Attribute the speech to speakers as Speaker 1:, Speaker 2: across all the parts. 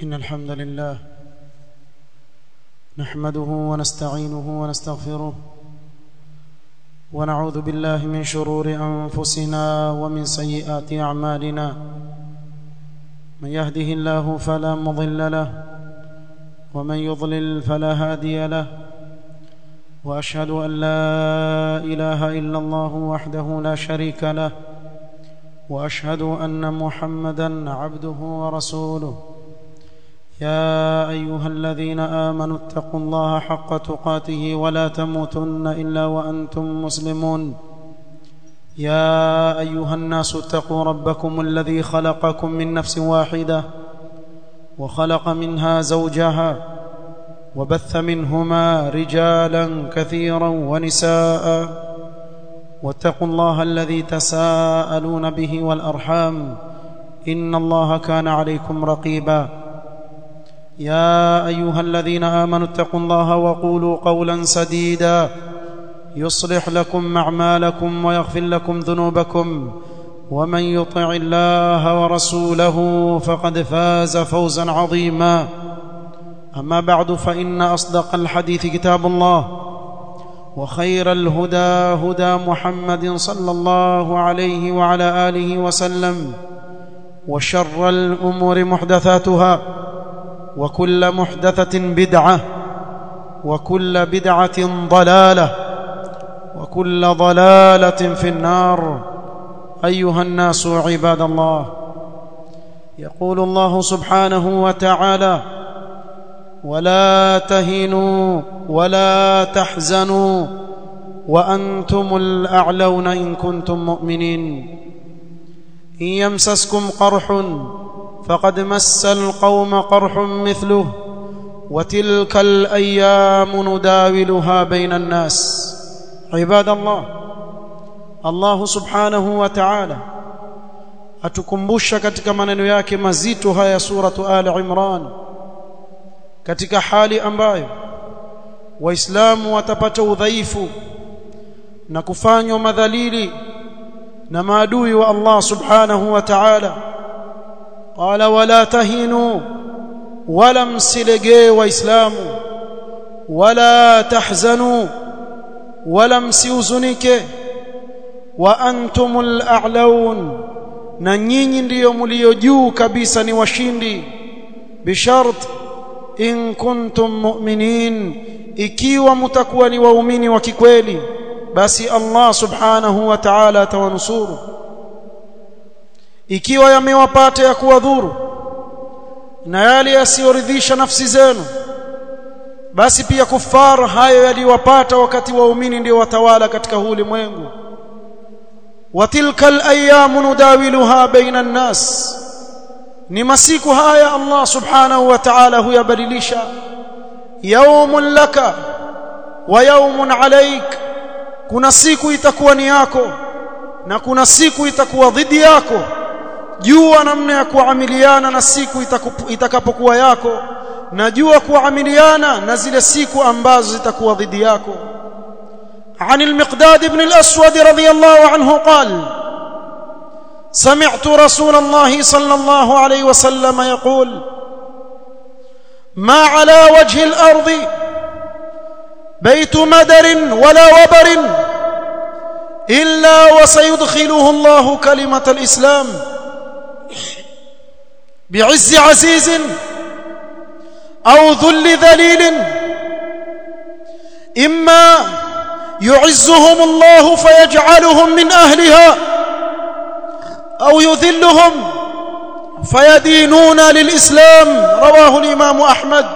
Speaker 1: إن الحمد لله نحمده ونستعينه ونستغفره ونعوذ بالله من شرور أنفسنا ومن سيئات أعمالنا من يهده الله فلا مضل له ومن يضلل فلا هادي له وأشهد أن لا إله إلا الله وحده لا شريك له وأشهد أن محمدًا عبده ورسوله يا أيها الذين آمنوا اتقوا الله حق تقاته ولا تموتن إلا وأنتم مسلمون يا أيها الناس اتقوا ربكم الذي خلقكم من نفس واحدة وخلق منها زوجها وبث منهما رجالا كثيرا ونساء واتقوا الله الذي تساءلون به والأرحام إن الله كان عليكم رقيبا يا أيها الذين آمنوا اتقوا الله وقولوا قولا سديدا يصلح لكم أعمالكم ويغفر لكم ذنوبكم ومن يطع الله ورسوله فقد فاز فوزا عظيما أما بعد فإن أصدق الحديث كتاب الله وخير الهدى هدى محمد صلى الله عليه وعلى آله وسلم وشر الأمور محدثاتها وكل محدثة بدعة وكل بدعة ضلالة وكل ضلالة في النار أيها الناس عباد الله يقول الله سبحانه وتعالى ولا تهنوا ولا تحزنوا وأنتم الأعلون إن كنتم مؤمنين إن يمسسكم قرح فقد مس القوم قرح مثله وتلك الأيام نداولها بين الناس عباد الله الله سبحانه وتعالى atukumbusha katika maneno yake mazito haya suratu Al-Imran katika hali ambayo waislamu watapata udhaifu na kufanywa madhalili na maadui wa Allah subhanahu wa ta'ala qala wala tahinu wala msilegee waislamu wala tahzanu wala msiuzunike wa antumul a'laun na nyinyi ndiyo mlio juu kabisa ni washindi bishart in kuntum mu'minin ikiwa mtakuwa ni waumini wa kikweli basi Allah subhanahu wa ta'ala atawanusuru ikiwa yamewapata ya kuwadhuru na yale yasiyoridhisha nafsi zenu basi pia kufar hayo yaliwapata wakati waumini ndio watawala katika huu ulimwengu watilkal ayyamu nudawiluha baina an-nas ni masiku haya Allah subhanahu wa ta'ala huyabadilisha yawmun laka wa yawmun alayk kuna siku itakuwa ni yako na kuna siku itakuwa dhidi yako jua namna ya kuamiliana na siku itakapokuwa yako na jua kuamiliana na zile siku ambazo zitakuwa dhidi yako عن المقداد بن الأسود رضي الله عنه قال سمعت رسول الله صلى الله عليه وسلم يقول ما على وجه الأرض بيت مدر ولا وبر إلا وسيدخله الله كلمة الإسلام بعز عزيز أو ذل ذليل إما يعزهم الله فيجعلهم من أهلها أو يذلهم فيدينون للإسلام رواه الإمام أحمد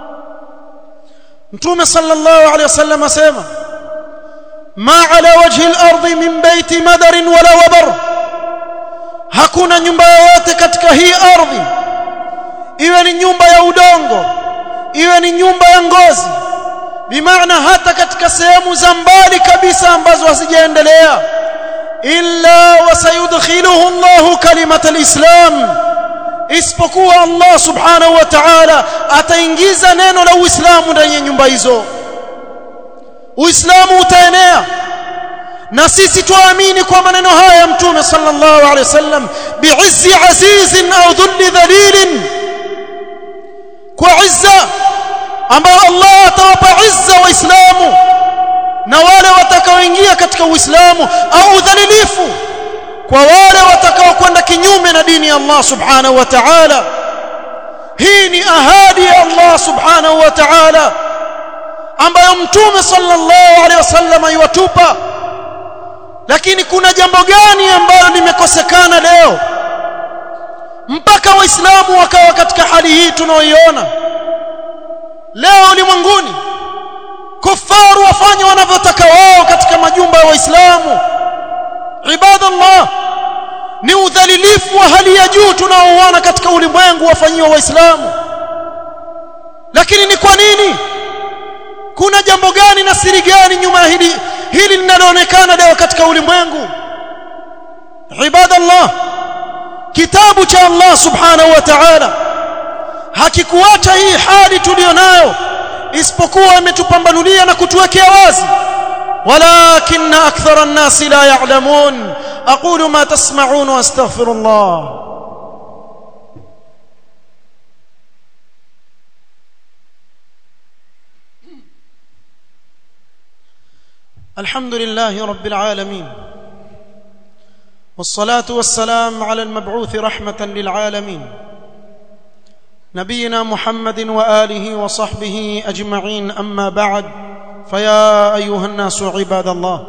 Speaker 1: نتوم صلى الله عليه وسلم سيما ما على وجه الأرض من بيت مدر ولا وبر hakuna nyumba yoyote katika hii ardhi iwe ni nyumba ya udongo iwe ni nyumba ya ngozi bimaana hata katika sehemu za mbali kabisa ambazo hazijaendelea illa wasayudkhiluhu Allah kalimatal islam isipokuwa Allah subhanahu wa ta'ala ataingiza neno la Uislamu ndani ya nyumba hizo Uislamu utaenea na sisi tuamini kwa maneno haya ya Mtume sallallahu alaihi wasallam bi'izzi azizin au dhulli dhalilin ambao Allah atawapa izza waislamu na wale watakaoingia katika uislamu, au udhalilifu kwa wale watakao kwenda kinyume na dini ya Allah subhanahu wa ta'ala. Hii ni ahadi ya Allah subhanahu wa ta'ala ambayo mtume sallallahu alaihi wasallam aiwatupa. Lakini kuna jambo gani ambalo limekosekana leo mpaka waislamu wakawa katika hali hii tunaoiona leo ulimwenguni? Kufaru wafanya wanavyotaka wao katika majumba ya waislamu. Ibadallah, ni udhalilifu wa hali ya juu tunaoona katika ulimwengu wafanyiwa waislamu. Lakini ni kwa nini? Kuna jambo gani na siri gani nyuma hili linaloonekana leo katika ulimwengu? Ibadallah, kitabu cha Allah subhanahu wa ta'ala hakikuacha hii hali tulionayo, isipokuwa imetupambanulia na kutuwekea wazi. walakinna akthara an-nasi la ya'lamun. aqulu ma tasma'un wa astaghfirullah. alhamdulillahi rabbil alamin, والصلاة والسلام على المبعوث رحمة للعالمين نبينا محمد وآله وصحبه أجمعين. أما بعد، فيا أيها الناس عباد الله.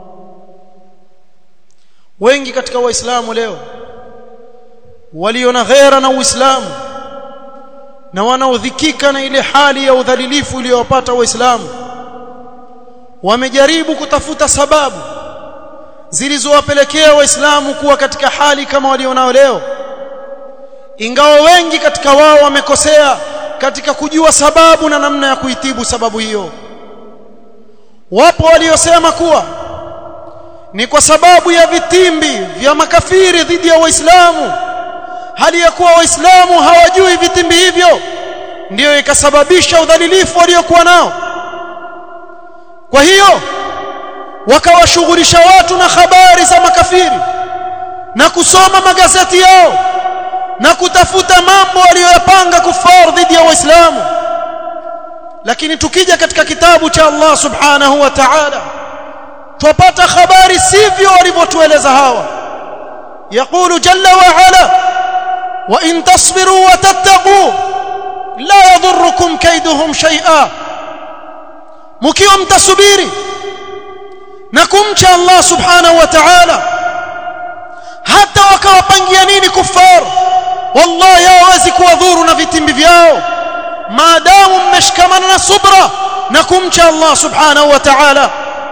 Speaker 1: wengi katika waislamu leo waliona ghera na uislamu na wanaodhikika na ile hali ya udhalilifu iliyowapata waislamu, wamejaribu kutafuta sababu zilizowapelekea waislamu kuwa katika hali kama walionao leo, ingawa wengi katika wao wamekosea katika kujua sababu na namna ya kuitibu sababu hiyo. Wapo waliosema kuwa ni kwa sababu ya vitimbi vya makafiri dhidi ya waislamu, hali ya kuwa waislamu hawajui vitimbi hivyo, ndiyo ikasababisha udhalilifu waliokuwa nao. Kwa hiyo wakawashughulisha watu na habari za makafiri na kusoma magazeti yao na kutafuta mambo waliyopanga kufar dhidi ya waislamu. Lakini tukija katika kitabu cha Allah subhanahu wa ta'ala, tupata habari sivyo walivyotueleza hawa. yaqulu jalla wa ala, wa in tasbiru wa tattaqu la yadhurrukum kaiduhum shay'a. mkiwa mtasubiri na kumcha Allah subhanahu wa ta'ala, hata wakawapangia nini kufar, wallahi hawezi kuwadhuru na vitimbi vyao, maadamu mmeshikamana na subra na kumcha Allah subhanahu wa ta'ala.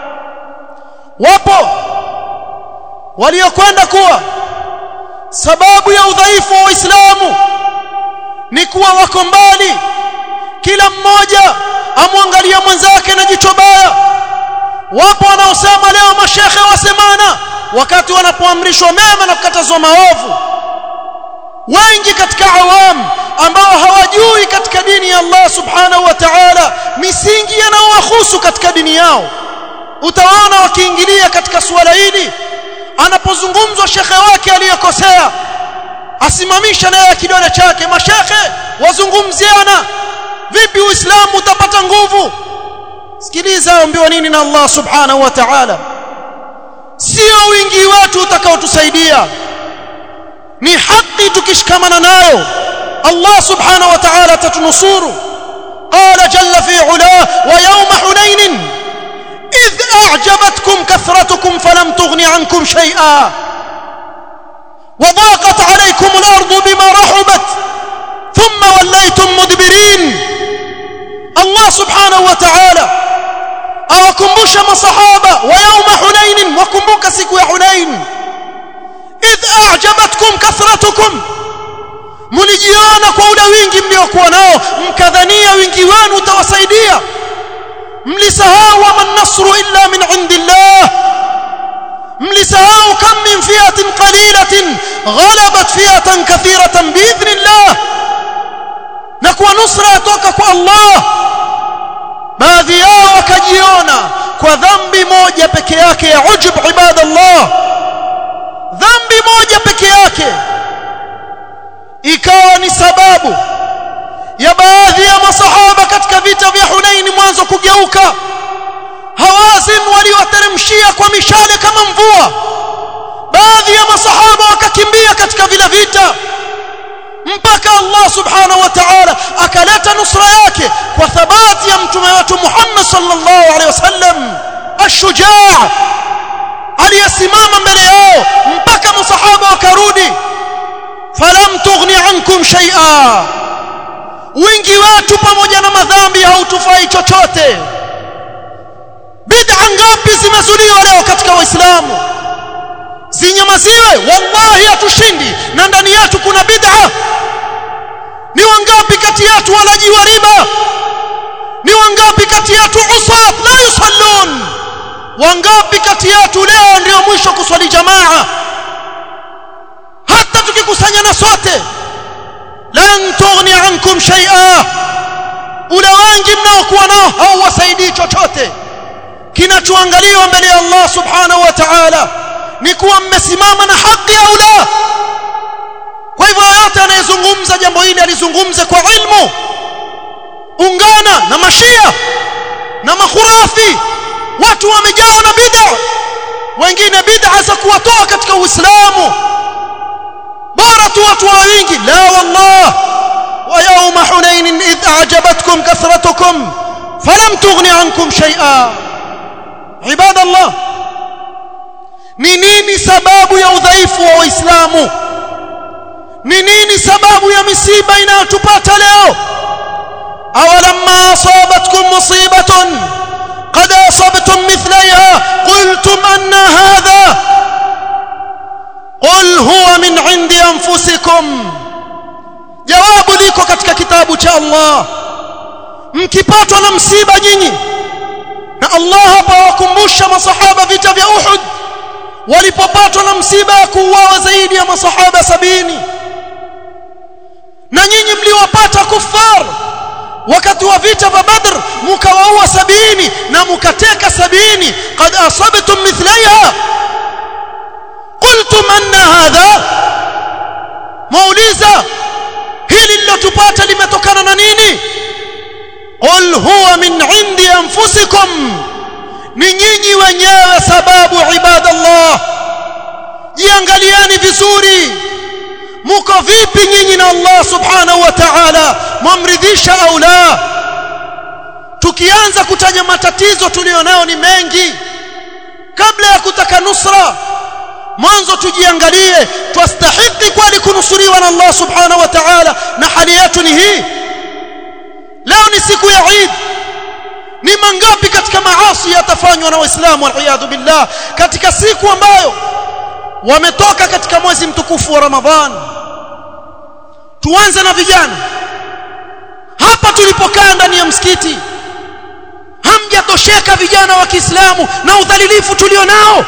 Speaker 1: Wapo waliokwenda kuwa sababu ya udhaifu wa Uislamu ni kuwa wako mbali, kila mmoja amwangalia mwenzake na jicho baya. Wapo wanaosema leo mashekhe wasemana wakati wanapoamrishwa mema na kukatazwa maovu. Wengi katika awamu ambao hawajui katika dini ya Allah subhanahu wa ta'ala misingi inayowahusu katika dini yao, utaona wakiingilia katika suala hili. Anapozungumzwa shekhe wake aliyekosea, asimamisha naye kidole chake. Mashekhe wazungumziana, vipi Uislamu utapata nguvu? Sikiliza, ambiwa nini na Allah subhanahu wa ta'ala? Sio wingi watu utakaotusaidia, ni haki tukishikamana nayo Allah subhanahu wa ta'ala tatunusuru. qala jalla fi ula, wa yawma hunain idh a'jabatkum kathratukum falam tughni ankum shay'a wa daqat alaykum al-ardu bima rahabat thumma wallaytum mudbirin. Allah subhanahu wa ta'ala awakumbusha masahaba wa yawma hunain, wakumbuka siku ya Hunain. idh a'jabatkum kathratukum, mlijiona kwa ule wingi mliokuwa nao mkadhania wingi wenu utawasaidia. mlisahau wa man nasru illa min indillah, mlisahau kam min fi'atin qalilatin ghalabat fi'atan kathiratan biidhnillah, na kwa nusra yatoka kwa Allah. Baadhi yao wakajiona kwa dhambi moja peke yake ya ujub. Ibadallah, dhambi moja peke yake ikawa ni sababu ya baadhi ya masahaba katika katika vita vya Hunain mwanzo kugeuka. Hawazin waliwateremshia kwa mishale kama mvua, baadhi ya masahaba wakakimbia katika vile vita, mpaka Allah subhanahu wa ta'ala akaleta nusra yake kwa thabati ya mtume wetu Muhammad sallallahu alaihi wasallam ash-shujaa, aliyesimama mbele yao mpaka masahaba wakarudi. Falam tughni ankum shay'a, wingi wetu pamoja na madhambi hautufai chochote. Bid'a ngapi zimezuliwa leo katika Waislamu? Zinyamaziwe, wallahi hatushindi, na ndani yetu kuna bid'a. Ni wangapi kati yetu walaji wa riba? Ni wangapi kati yetu usat la yusallun? Wangapi kati yetu leo ndio mwisho kuswali jamaa? Hata tukikusanyana sote, lan tughni ankum shay'a, ule wengi mnaokuwa nao hauwasaidii chochote. Kinachoangaliwa mbele ya Allah subhanahu wa ta'ala ni kuwa mmesimama na haki au la. Kwa hivyo yote anayezungumza jambo hili alizungumze kwa ilmu. Ungana na mashia na makhurafi, watu wamejaa na bid'a, wengine bid'a za kuwatoa katika Uislamu. Bora tu watu wa wingi. La wallah, wa yawma Hunain idh a'jabatkum kathratukum falam tughni ankum shay'a. Ibadallah, ni nini sababu ya udhaifu wa Waislamu? Ni nini sababu ya misiba inayotupata leo? Awalamma asabatkum musibatun qad asabtum mithlaiha qultum anna hadha qul huwa min indi anfusikum. Jawabu liko katika kitabu cha Allah. Mkipatwa na msiba nyinyi, na Allah hapa wakumbusha masahaba vita vya Uhud walipopatwa na msiba ya kuuawa zaidi ya masahaba 70, na nyinyi mliwapata kuffar wakati wa vita vya Badr mkawaua 70 na mkateka 70. Qad asabtum mithlaiha qultum anna hadha. Mauliza, hili lilotupata limetokana na nini? Qul huwa min indi anfusikum, ni nyinyi wenyewe sababu. Ibadallah, jiangalieni vizuri, muko vipi nyinyi na Allah subhanahu wa ta'ala? Mwamridhisha au la? Tukianza kutaja matatizo tulionayo ni mengi, kabla ya kutaka nusra mwanzo tujiangalie, twastahiki kweli kunusuriwa na Allah subhanahu wa ta'ala? Na hali yetu ni hii. Leo ni siku ya Eid, ni mangapi katika maasi yatafanywa na Waislamu waliyadhu billah katika siku ambayo wametoka katika mwezi mtukufu wa Ramadhan? Tuanze na vijana. Hapa tulipokaa ndani ya msikiti, hamjatosheka vijana wa Kiislamu na udhalilifu tulionao?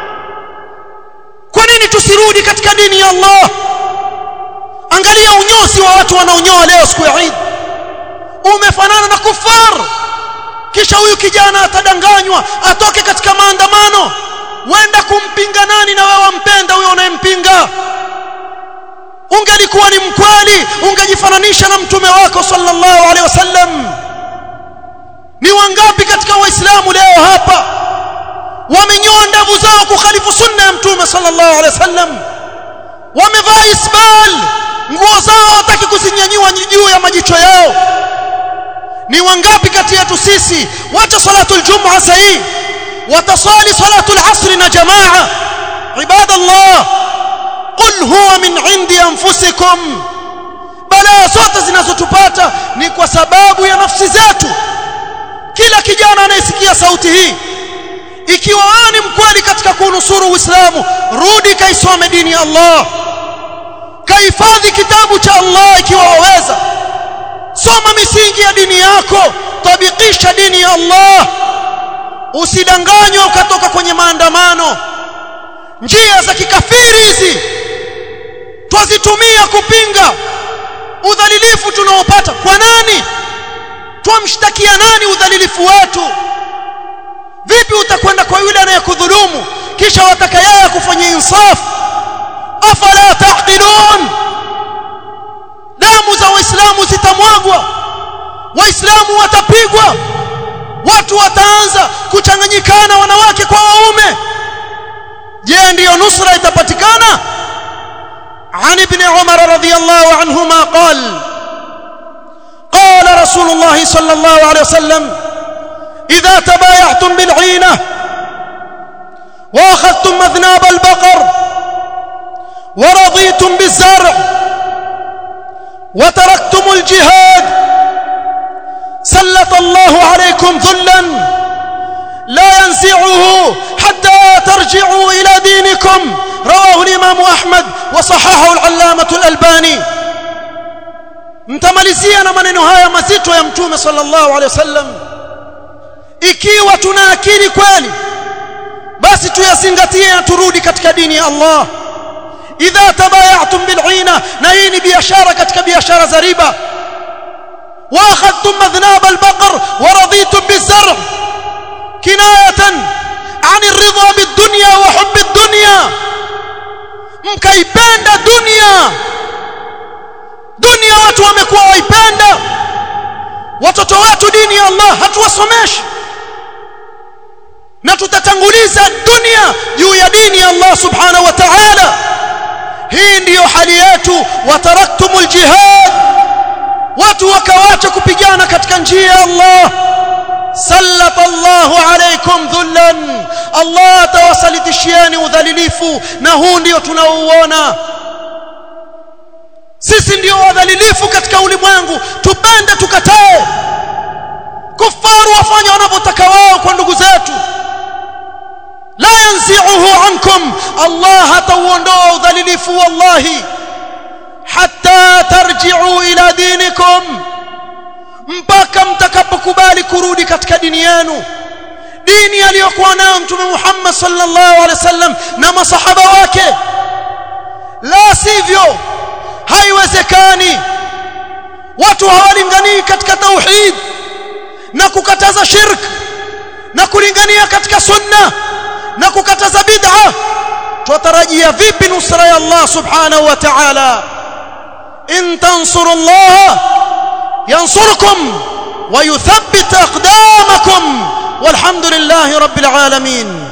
Speaker 1: Kwa nini tusirudi katika dini ya Allah? Angalia unyozi wa watu wanaonyoa leo siku ya Eid, umefanana na kufar. Kisha huyu kijana atadanganywa atoke katika maandamano, wenda kumpinga nani na wewe wampenda huyo unayempinga? Ungelikuwa ni mkweli ungejifananisha na mtume wako sallallahu alaihi wasallam. Ni wangapi katika Waislamu leo hapa wamenyoa ndevu zao kukhalifu sunna ya mtume sallallahu alaihi wasallam? Wamevaa isbal, nguo zao hawataki kuzinyanyua juu ya majicho yao. Ni wangapi kati yetu sisi wacha salatul jum'a sahi watasali salatul asr na jamaa? Ibadallah, qul huwa min indi anfusikum. Balaa zote zinazotupata ni kwa sababu ya nafsi zetu. Kila kijana anayesikia sauti hii, ikiwa wewe ni mkweli katika kunusuru Uislamu, rudi kaisome dini ya Allah, kahifadhi kitabu cha Allah ikiwa waweza. Soma misingi ya dini yako, tabikisha dini ya Allah. Usidanganywe ukatoka kwenye maandamano. Njia za kikafiri hizi twazitumia kupinga udhalilifu tunaopata. Kwa nani? Twamshtakia nani udhalilifu wetu? Vipi utakwenda kwa yule anayekudhulumu kisha wataka yeye kufanya insaf? Afala taqilun? Damu za Waislamu zitamwagwa, waislamu watapigwa, watu wataanza kuchanganyikana wanawake kwa waume. Je, ndiyo nusra itapatikana? عن ابن عمر رضي الله عنهما قال رسول الله صلى الله عليه وسلم إذا تبايعتم بالعينة وأخذتم مذناب البقر ورضيتم بالزرع وتركتم الجهاد سلط الله عليكم ذلا لا ينزعه حتى ترجعوا إلى دينكم. رواه الإمام أحمد وصححه العلامة الألباني. mtamalizia na maneno haya mazito ya mtume sallallahu alaihi wasallam. Ikiwa tuna akili kweli, basi tuyazingatie na turudi katika dini ya Allah. idha tabayatum bil'ina, na hii ni biashara katika biashara za riba. wa akhadtum madhnab al-baqar wa raditum biz-zar' kinayatan 'an ar-ridha bid-dunya wa hubb ad-dunya, mkaipenda dunia watu wamekuwa waipenda. Watoto wetu dini ya Allah hatuwasomeshi, na tutatanguliza dunia juu ya dini ya Allah subhanahu wa ta'ala. Hii ndiyo hali yetu. Wataraktumul jihad, watu wakawacha kupigana katika njia ya Allah. Sallatallahu alaykum dhullan, Allah atawasalitishieni udhalilifu, na huu ndio tunaouona. Sisi ndio wadhalilifu katika ulimwengu, tupende tukatae. Kufaru wafanya wanavyotaka wao kwa ndugu zetu. La yanzi'uhu ankum, Allah hatauondoa udhalilifu wallahi hatta tarji'u ila dinikum, mpaka mtakapokubali kurudi katika dini yenu, dini aliyokuwa nayo Mtume Muhammad sallallahu alaihi wasallam na masahaba wake. La sivyo haiwezekani. Watu hawalinganii katika tauhid na kukataza shirk, na kulingania katika sunna na kukataza bid'a. Tutarajia vipi nusra ya Allah subhanahu wa ta'ala? in tansurullah yansurkum wa yuthabbit aqdamakum walhamdulillahi rabbil alamin.